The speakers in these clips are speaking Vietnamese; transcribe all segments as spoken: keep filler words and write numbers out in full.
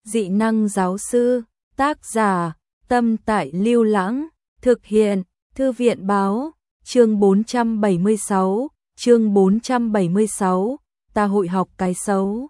Dị năng giáo sư, tác giả, Tâm Tại Lưu Lãng, thực hiện, Thư viện báo, chương bốn trăm bảy mươi sáu, chương bốn trăm bảy mươi sáu, ta hội học cái xấu.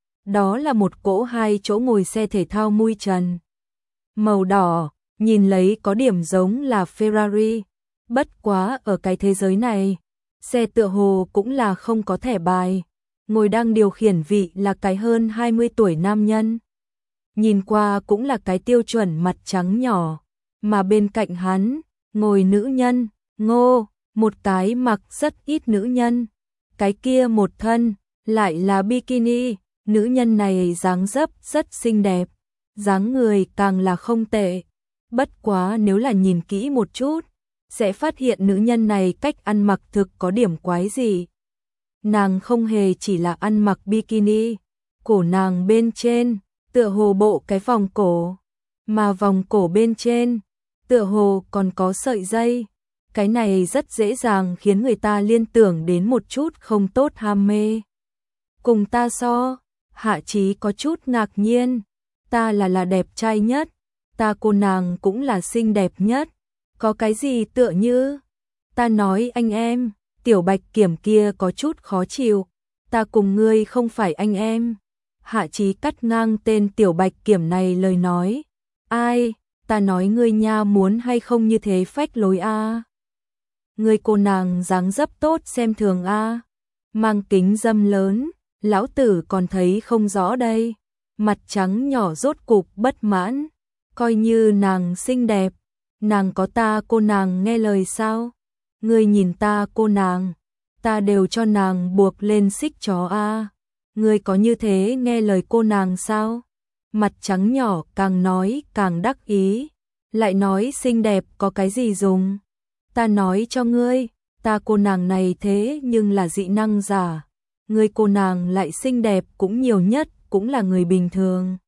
Đó là một cỗ hai chỗ ngồi xe thể thao mui trần. Màu đỏ, nhìn lấy có điểm giống là Ferrari, bất quá ở cái thế giới này, xe tựa hồ cũng là không có thẻ bài. Ngồi đang điều khiển vị là cái hơn hai mươi tuổi nam nhân. Nhìn qua cũng là cái tiêu chuẩn mặt trắng nhỏ, mà bên cạnh hắn, ngồi nữ nhân, ngô, một cái mặc rất ít nữ nhân. Cái kia một thân, lại là bikini, nữ nhân này dáng dấp rất xinh đẹp, dáng người càng là không tệ. Bất quá nếu là nhìn kỹ một chút, sẽ phát hiện nữ nhân này cách ăn mặc thực có điểm quái gì. Nàng không hề chỉ là ăn mặc bikini, cổ nàng bên trên, tựa hồ bộ cái vòng cổ, mà vòng cổ bên trên, tựa hồ còn có sợi dây. Cái này rất dễ dàng khiến người ta liên tưởng đến một chút không tốt ham mê. Cùng ta so, Hạ Chí có chút ngạc nhiên, ta là là đẹp trai nhất, ta cô nàng cũng là xinh đẹp nhất, có cái gì tựa như, ta nói anh em. Tiểu Bạch Kiểm kia có chút khó chịu, ta cùng ngươi không phải anh em. Hạ Chí cắt ngang tên Tiểu Bạch Kiểm này lời nói, ai, ta nói ngươi nha, muốn hay không như thế phách lối a. Ngươi cô nàng dáng dấp tốt xem thường a, mang kính dâm lớn, lão tử còn thấy không rõ đây. Mặt trắng nhỏ rốt cục bất mãn, coi như nàng xinh đẹp, nàng có ta cô nàng nghe lời sao? Ngươi nhìn ta cô nàng, ta đều cho nàng buộc lên xích chó a. Ngươi có như thế nghe lời cô nàng sao? Mặt trắng nhỏ càng nói càng đắc ý, lại nói xinh đẹp có cái gì dùng? Ta nói cho ngươi, ta cô nàng này thế nhưng là dị năng giả, ngươi cô nàng lại xinh đẹp cũng nhiều nhất cũng là người bình thường.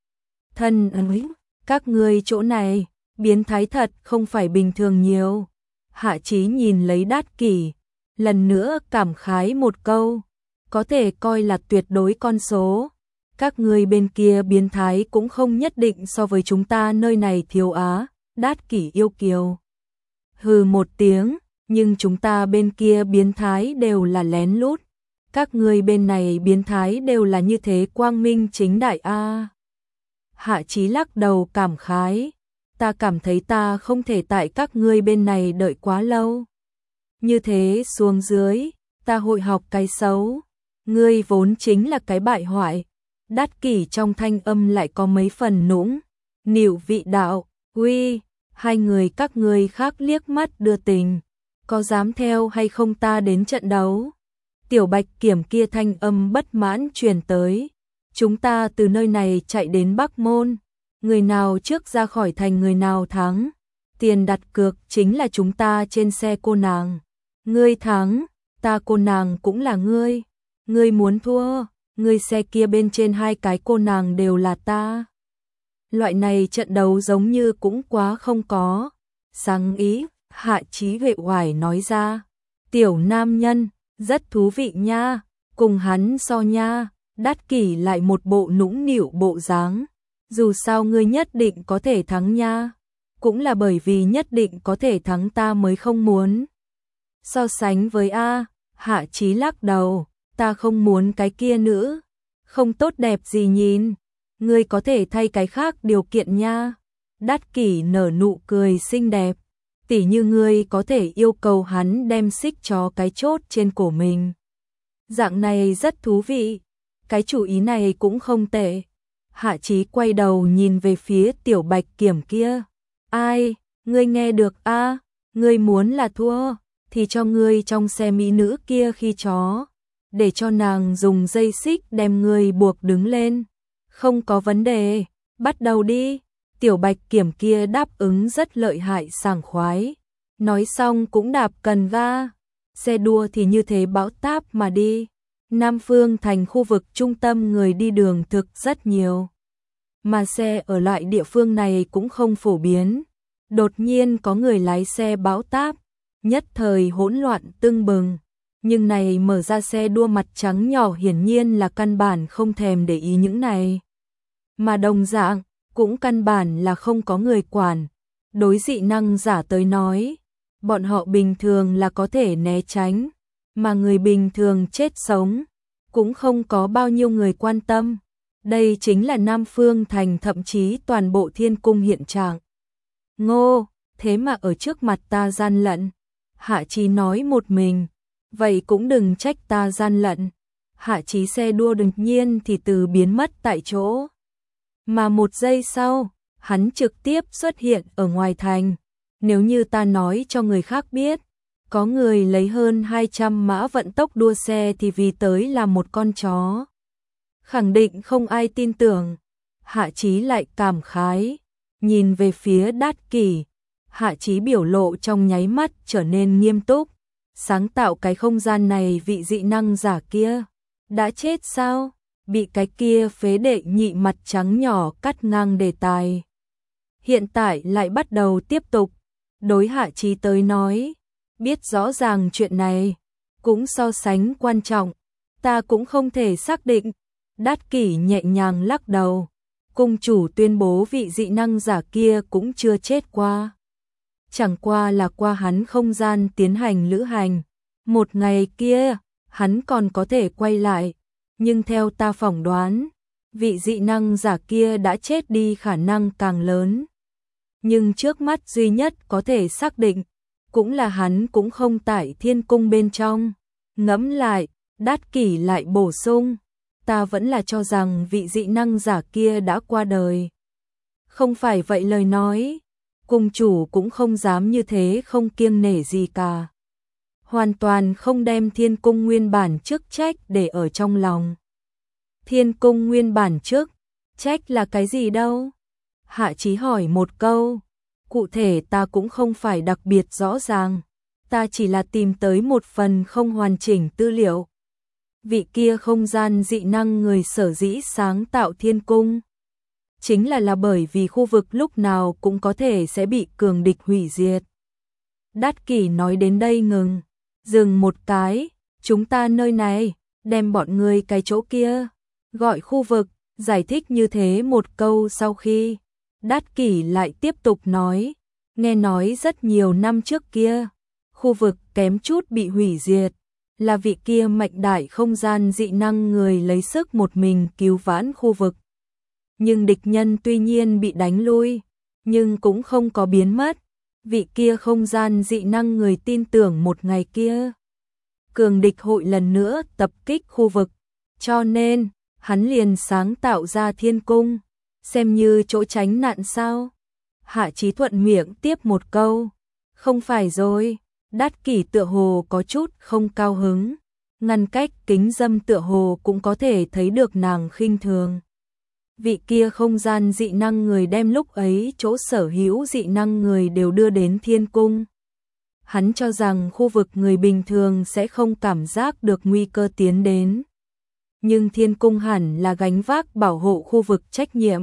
Thân ơi, các ngươi chỗ này, biến thái thật không phải bình thường nhiều. Hạ Chí nhìn lấy Đát Kỷ, lần nữa cảm khái một câu, có thể coi là tuyệt đối con số. Các người bên kia biến thái cũng không nhất định so với chúng ta nơi này thiếu á. Đát Kỷ yêu kiều hừ một tiếng, nhưng chúng ta bên kia biến thái đều là lén lút, các người bên này biến thái đều là như thế quang minh chính đại a. Hạ Chí lắc đầu cảm khái, ta cảm thấy ta không thể tại các ngươi bên này đợi quá lâu. Như thế xuống dưới, ta hội học cái xấu. Ngươi vốn chính là cái bại hoại. Đát Kỷ trong thanh âm lại có mấy phần nũng nịu vị đạo, uy, hai người các ngươi khác liếc mắt đưa tình, có dám theo hay không ta đến trận đấu? Tiểu Bạch Kiểm kia thanh âm bất mãn truyền tới, chúng ta từ nơi này chạy đến Bắc Môn, người nào trước ra khỏi thành người nào thắng, tiền đặt cược chính là chúng ta trên xe cô nàng, ngươi thắng, ta cô nàng cũng là ngươi, ngươi muốn thua, ngươi xe kia bên trên hai cái cô nàng đều là ta. Loại này trận đấu giống như cũng quá không có sáng ý. Hạ Chí vệ oải nói ra, tiểu nam nhân, rất thú vị nha, cùng hắn so nha. Đát Kỷ lại một bộ nũng nịu bộ dáng, dù sao ngươi nhất định có thể thắng nha, cũng là bởi vì nhất định có thể thắng ta mới không muốn. So sánh với A, Hạ Chí lắc đầu, ta không muốn cái kia nữ, không tốt đẹp gì nhìn, ngươi có thể thay cái khác điều kiện nha. Đát Kỷ nở nụ cười xinh đẹp, tỉ như ngươi có thể yêu cầu hắn đem xích chó cái chốt trên cổ mình. Dạng này rất thú vị, cái chủ ý này cũng không tệ. Hạ Chí quay đầu nhìn về phía Tiểu Bạch Kiểm kia, ai, ngươi nghe được a? Ngươi muốn là thua, thì cho ngươi trong xe mỹ nữ kia khi chó, để cho nàng dùng dây xích đem ngươi buộc đứng lên. Không có vấn đề, bắt đầu đi. Tiểu Bạch Kiểm kia đáp ứng rất lợi hại sảng khoái, nói xong cũng đạp cần ga, xe đua thì như thế bão táp mà đi. Nam Phương thành khu vực trung tâm người đi đường thực rất nhiều, mà xe ở loại địa phương này cũng không phổ biến. Đột nhiên có người lái xe bão táp, nhất thời hỗn loạn tưng bừng, nhưng này mở ra xe đua mặt trắng nhỏ hiển nhiên là căn bản không thèm để ý những này. mà đồng dạng, cũng căn bản là không có người quản. Đối dị năng giả tới nói, bọn họ bình thường là có thể né tránh, mà người bình thường chết sống, cũng không có bao nhiêu người quan tâm. Đây chính là Nam Phương Thành, thậm chí toàn bộ Thiên Cung hiện trạng. Ngô, thế mà ở trước mặt ta gian lận. Hạ Chí nói một mình, vậy cũng đừng trách ta gian lận. Hạ Chí xe đua đột nhiên thì từ biến mất tại chỗ. Mà một giây sau, hắn trực tiếp xuất hiện ở ngoài thành. Nếu như ta nói cho người khác biết, có người lấy hơn hai trăm mã vận tốc đua xe thì vì tới là một con chó, khẳng định không ai tin tưởng. Hạ Chí lại cảm khái, nhìn về phía Đát Kỷ. Hạ Chí biểu lộ trong nháy mắt trở nên nghiêm túc. Sáng tạo cái không gian này vị dị năng giả kia đã chết sao? Bị cái kia phế đệ nhị mặt trắng nhỏ cắt ngang đề tài. Hiện tại lại bắt đầu tiếp tục. Đối Hạ Chí tới nói, biết rõ ràng chuyện này cũng so sánh quan trọng, ta cũng không thể xác định. Đát Kỷ nhẹ nhàng lắc đầu. Cung chủ tuyên bố vị dị năng giả kia cũng chưa chết qua. Chẳng qua là qua hắn không gian tiến hành lữ hành. Một ngày kia, hắn còn có thể quay lại. Nhưng theo ta phỏng đoán, vị dị năng giả kia đã chết đi khả năng càng lớn. Nhưng trước mắt duy nhất có thể xác định, cũng là hắn cũng không tại Thiên Cung bên trong. Ngẫm lại, Đát Kỷ lại bổ sung, ta vẫn là cho rằng vị dị năng giả kia đã qua đời. Không phải vậy lời nói, cung chủ cũng không dám như thế không kiêng nể gì cả. Hoàn toàn không đem Thiên Cung nguyên bản chức trách để ở trong lòng. Thiên Cung nguyên bản chức trách là cái gì đâu? Hạ Chí hỏi một câu. Cụ thể ta cũng không phải đặc biệt rõ ràng. Ta chỉ là tìm tới một phần không hoàn chỉnh tư liệu. Vị kia không gian dị năng người sở dĩ sáng tạo Thiên Cung, chính là là bởi vì khu vực lúc nào cũng có thể sẽ bị cường địch hủy diệt. Đát Kỷ nói đến đây ngừng, dừng một cái, chúng ta nơi này, đem bọn người cái chỗ kia, gọi khu vực, giải thích như thế một câu sau khi, Đát Kỷ lại tiếp tục nói, nghe nói rất nhiều năm trước kia, khu vực kém chút bị hủy diệt, là vị kia mạnh đại không gian dị năng người lấy sức một mình cứu vãn khu vực. Nhưng địch nhân tuy nhiên bị đánh lui, nhưng cũng không có biến mất. Vị kia không gian dị năng người tin tưởng một ngày kia, cường địch hội lần nữa tập kích khu vực, cho nên hắn liền sáng tạo ra Thiên Cung, xem như chỗ tránh nạn sao. Hạ Chí thuận miệng tiếp một câu, không phải rồi. Đát Kỷ tựa hồ có chút không cao hứng, ngăn cách kính dâm tựa hồ cũng có thể thấy được nàng khinh thường. Vị kia không gian dị năng người đem lúc ấy chỗ sở hữu dị năng người đều đưa đến Thiên Cung. Hắn cho rằng khu vực người bình thường sẽ không cảm giác được nguy cơ tiến đến. Nhưng Thiên Cung hẳn là gánh vác bảo hộ khu vực trách nhiệm.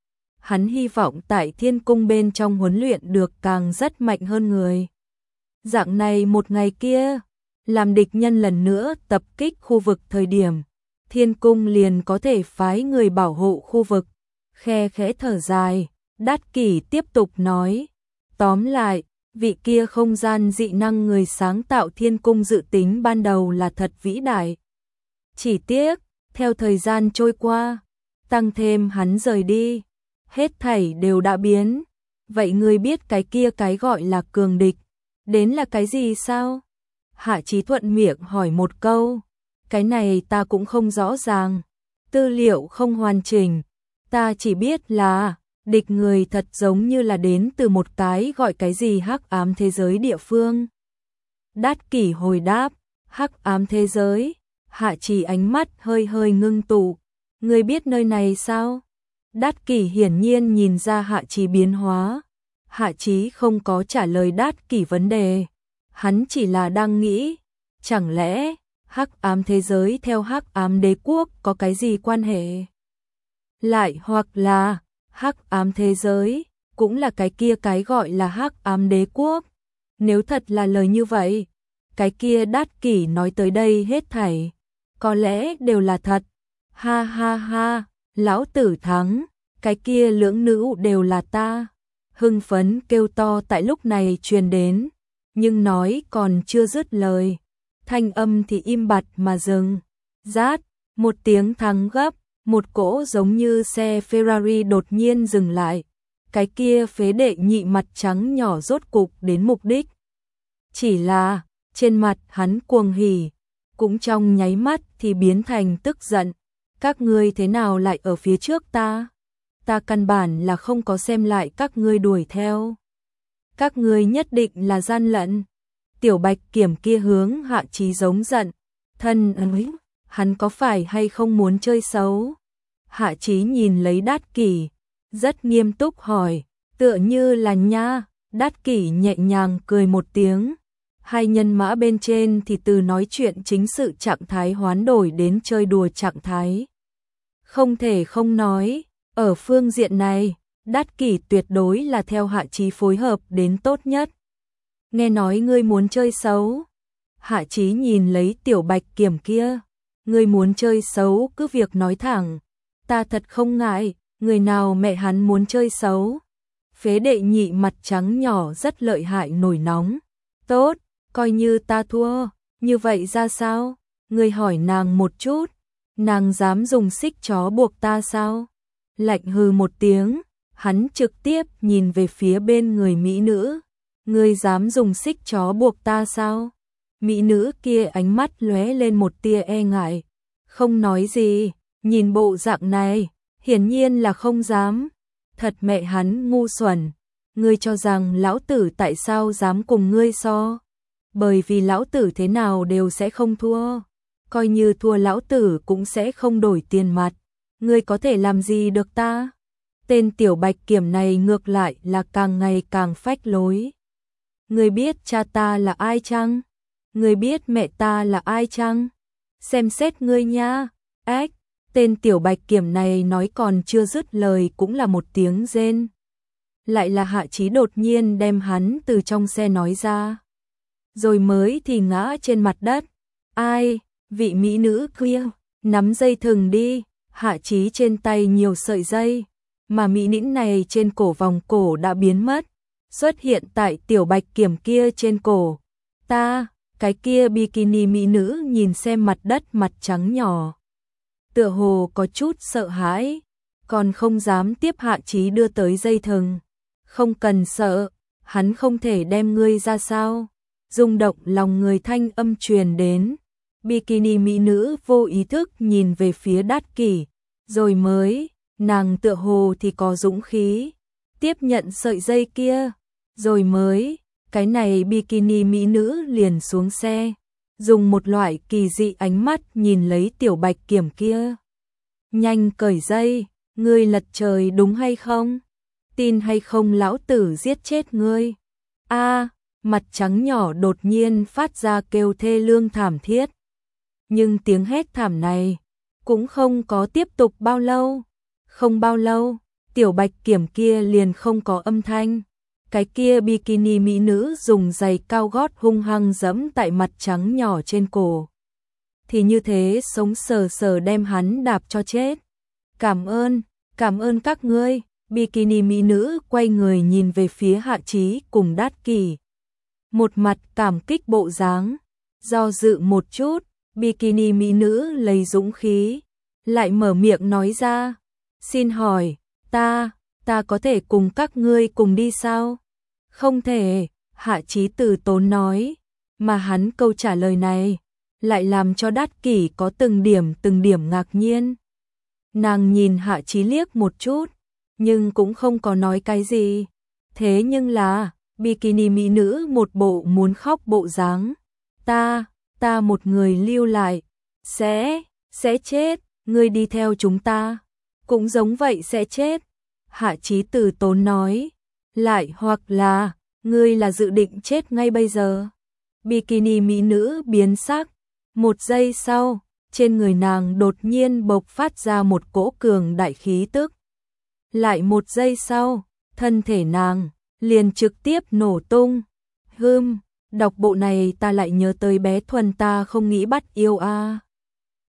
Hắn hy vọng tại Thiên Cung bên trong huấn luyện được càng rất mạnh hơn người. Dạng này một ngày kia, làm địch nhân lần nữa tập kích khu vực thời điểm, Thiên Cung liền có thể phái người bảo hộ khu vực. Khe khẽ thở dài, Đát Kỷ tiếp tục nói, tóm lại, vị kia không gian dị năng người sáng tạo Thiên Cung dự tính ban đầu là thật vĩ đại. Chỉ tiếc, theo thời gian trôi qua, tăng thêm hắn rời đi, hết thảy đều đã biến. Vậy ngươi biết cái kia cái gọi là cường địch đến là cái gì sao? Hạ Chí thuận miệng hỏi một câu. Cái này ta cũng không rõ ràng, tư liệu không hoàn chỉnh, ta chỉ biết là địch người thật giống như là đến từ một cái gọi cái gì hắc ám thế giới địa phương. Đát Kỷ hồi đáp, hắc ám thế giới. Hạ Chí ánh mắt hơi hơi ngưng tụ, ngươi biết nơi này sao? Đát Kỷ hiển nhiên nhìn ra Hạ Chí biến hóa. Hạ Chí không có trả lời Đát Kỷ vấn đề, hắn chỉ là đang nghĩ, chẳng lẽ hắc ám thế giới theo hắc ám đế quốc có cái gì quan hệ? Lại hoặc là hắc ám thế giới cũng là cái kia cái gọi là hắc ám đế quốc? Nếu thật là lời như vậy, cái kia Đát Kỷ nói tới đây hết thảy có lẽ đều là thật. Ha ha ha, lão tử thắng. cái kia lưỡng nữ đều là ta. Hưng phấn kêu to tại lúc này truyền đến, nhưng nói còn chưa dứt lời, thanh âm thì im bặt mà dừng. Rát, một tiếng thắng gấp, một cỗ giống như xe Ferrari đột nhiên dừng lại. Cái kia phế đệ nhị mặt trắng nhỏ rốt cục đến mục đích. Chỉ là, trên mặt hắn cuồng hỉ, cũng trong nháy mắt thì biến thành tức giận. Các ngươi thế nào lại ở phía trước ta? Ta căn bản là không có xem lại các ngươi đuổi theo. Các ngươi nhất định là gian lận. Tiểu Bạch Kiểm kia hướng Hạ Chí giống giận. Thân ấy, hắn có phải hay không muốn chơi xấu? Hạ Chí nhìn lấy Đát Kỷ, rất nghiêm túc hỏi, tựa như là nha. Đát Kỷ nhẹ nhàng cười một tiếng. Hai nhân mã bên trên thì từ nói chuyện chính sự trạng thái hoán đổi đến chơi đùa trạng thái. Không thể không nói, ở phương diện này, Đát Kỷ tuyệt đối là theo Hạ Chí phối hợp đến tốt nhất. Nghe nói ngươi muốn chơi xấu. Hạ Chí nhìn lấy Tiểu Bạch Kiểm kia. Ngươi muốn chơi xấu cứ việc nói thẳng. Ta thật không ngại, người nào mẹ hắn muốn chơi xấu. Phế đệ nhị mặt trắng nhỏ rất lợi hại nổi nóng. Tốt, coi như ta thua, như vậy ra sao? Ngươi hỏi nàng một chút, nàng dám dùng xích chó buộc ta sao? Lạnh hừ một tiếng, hắn trực tiếp nhìn về phía bên người mỹ nữ. Ngươi dám dùng xích chó buộc ta sao? Mỹ nữ kia ánh mắt lóe lên một tia e ngại, không nói gì, nhìn bộ dạng này, hiển nhiên là không dám. Thật mẹ hắn ngu xuẩn, ngươi cho rằng lão tử tại sao dám cùng ngươi so? Bởi vì lão tử thế nào đều sẽ không thua, coi như thua lão tử cũng sẽ không đổi tiền mặt. Ngươi có thể làm gì được ta? Tên Tiểu Bạch Kiểm này ngược lại là càng ngày càng phách lối. Ngươi biết cha ta là ai chăng? Ngươi biết mẹ ta là ai chăng? Xem xét ngươi nha. Ếch, tên Tiểu Bạch Kiểm này nói còn chưa dứt lời cũng là một tiếng rên. Lại là Hạ Chí đột nhiên đem hắn từ trong xe nói ra. Rồi mới thì ngã trên mặt đất. Ai, vị mỹ nữ kia, nắm dây thừng đi. Hạ Chí trên tay nhiều sợi dây, mà mỹ nữ này trên cổ vòng cổ đã biến mất, xuất hiện tại Tiểu Bạch Kiểm kia trên cổ. Ta, cái kia bikini mỹ nữ nhìn xem mặt đất mặt trắng nhỏ, tựa hồ có chút sợ hãi, còn không dám tiếp Hạ Chí đưa tới dây thừng. Không cần sợ, hắn không thể đem ngươi ra sao? Rung động lòng người thanh âm truyền đến. Bikini mỹ nữ vô ý thức nhìn về phía Đát Kỷ, rồi mới, nàng tựa hồ thì có dũng khí, tiếp nhận sợi dây kia, rồi mới, cái này bikini mỹ nữ liền xuống xe, dùng một loại kỳ dị ánh mắt nhìn lấy Tiểu Bạch Kiểm kia. Nhanh cởi dây, ngươi lật trời đúng hay không? Tin hay không lão tử giết chết ngươi. A, mặt trắng nhỏ đột nhiên phát ra kêu thê lương thảm thiết. Nhưng tiếng hét thảm này cũng không có tiếp tục bao lâu. Không bao lâu, Tiểu Bạch Kiểm kia liền không có âm thanh. Cái kia bikini mỹ nữ dùng giày cao gót hung hăng giẫm tại mặt trắng nhỏ trên cổ. Thì như thế sống sờ sờ đem hắn đạp cho chết. Cảm ơn, cảm ơn các ngươi. Bikini mỹ nữ quay người nhìn về phía Hạ Chí cùng Đát Kỷ. Một mặt cảm kích bộ dáng, do dự một chút, bikini mỹ nữ lấy dũng khí, lại mở miệng nói ra, xin hỏi, ta, ta có thể cùng các ngươi cùng đi sao? Không thể, Hạ Chí từ tốn nói, mà hắn câu trả lời này, lại làm cho Đát Kỷ có từng điểm từng điểm ngạc nhiên. Nàng nhìn Hạ Chí liếc một chút, nhưng cũng không có nói cái gì. Thế nhưng là, bikini mỹ nữ một bộ muốn khóc bộ dáng. Ta, ta một người lưu lại, sẽ, sẽ chết, ngươi đi theo chúng ta, cũng giống vậy sẽ chết. Hạ Chí từ tốn nói, lại hoặc là, ngươi là dự định chết ngay bây giờ. Bikini mỹ nữ biến sắc, một giây sau, trên người nàng đột nhiên bộc phát ra một cỗ cường đại khí tức. Lại một giây sau, thân thể nàng liền trực tiếp nổ tung. Hừm, đọc bộ này ta lại nhớ tới bé Thuần ta không nghĩ bắt yêu a. À.